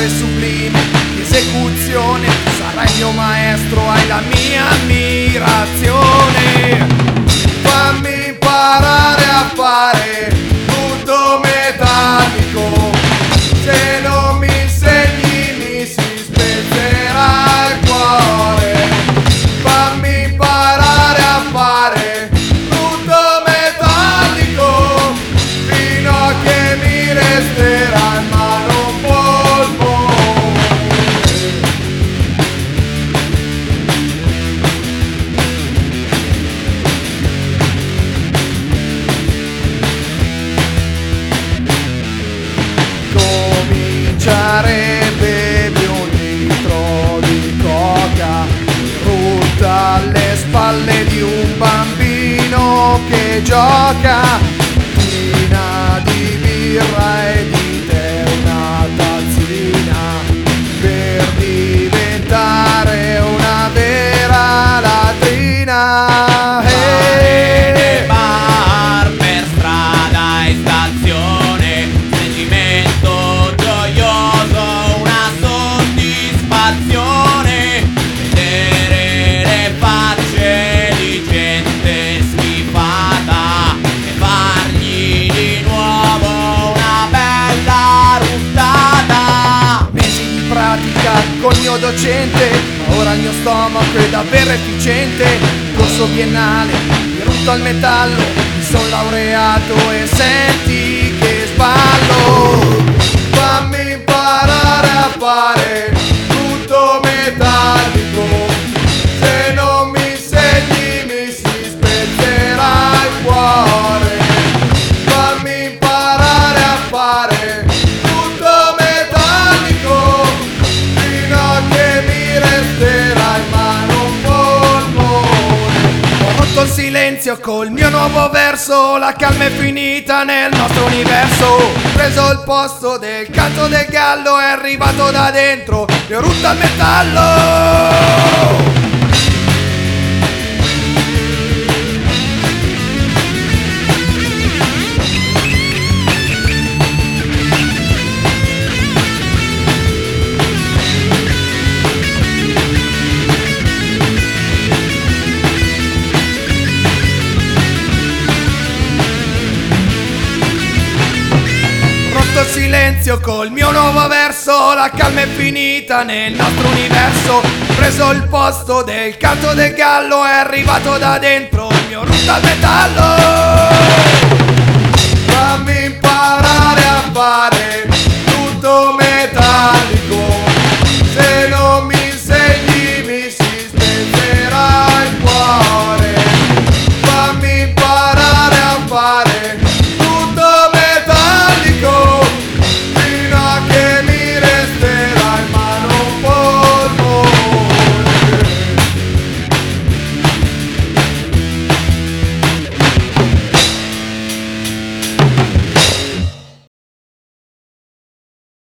e sublime esecuzione. Sarai il mio maestro, hai la mia ammirazione. Fammi imparare a fare tutto metallico, se non mi insegni mi si spezzerà il cuore. Fammi imparare a fare tutto metallico, fino a che mi resterà in mano un polmone. Cominciare, bevi un litro di coca, rutta alle spalle di un bambino che gioca, piena di birra e di tè una tazzina, per diventare una vera latrina. Nei bar, per strada e stazione, sentimento gioioso, una soddisfazione, vedere le facce di gente schifata e fargli di nuovo una bella ruttata. Mesi di pratica col mio docente, ma ora il mio stomaco è davvero efficiente. Corso biennale, rutto al metallo, mi son laureato e senti che sballo. Fammi imparare a fare tutto metallico, se non mi insegni mi si spezzerà il cuore. Fammi imparare a fare tutto metallico, fino a che mi resterà in mano un polmone. Ho rotto il silenzio col mio nuovo verso, la calma è finita nel nostro universo. Ho preso il posto del canto del gallo, è arrivato da dentro, mi ho rotto al metallo. Il silenzio col mio nuovo verso, la calma è finita nel nostro universo. Ho preso il posto del canto del gallo, è arrivato da dentro, il mio rutto al metallo. Fammi imparare a fare tutto metallico,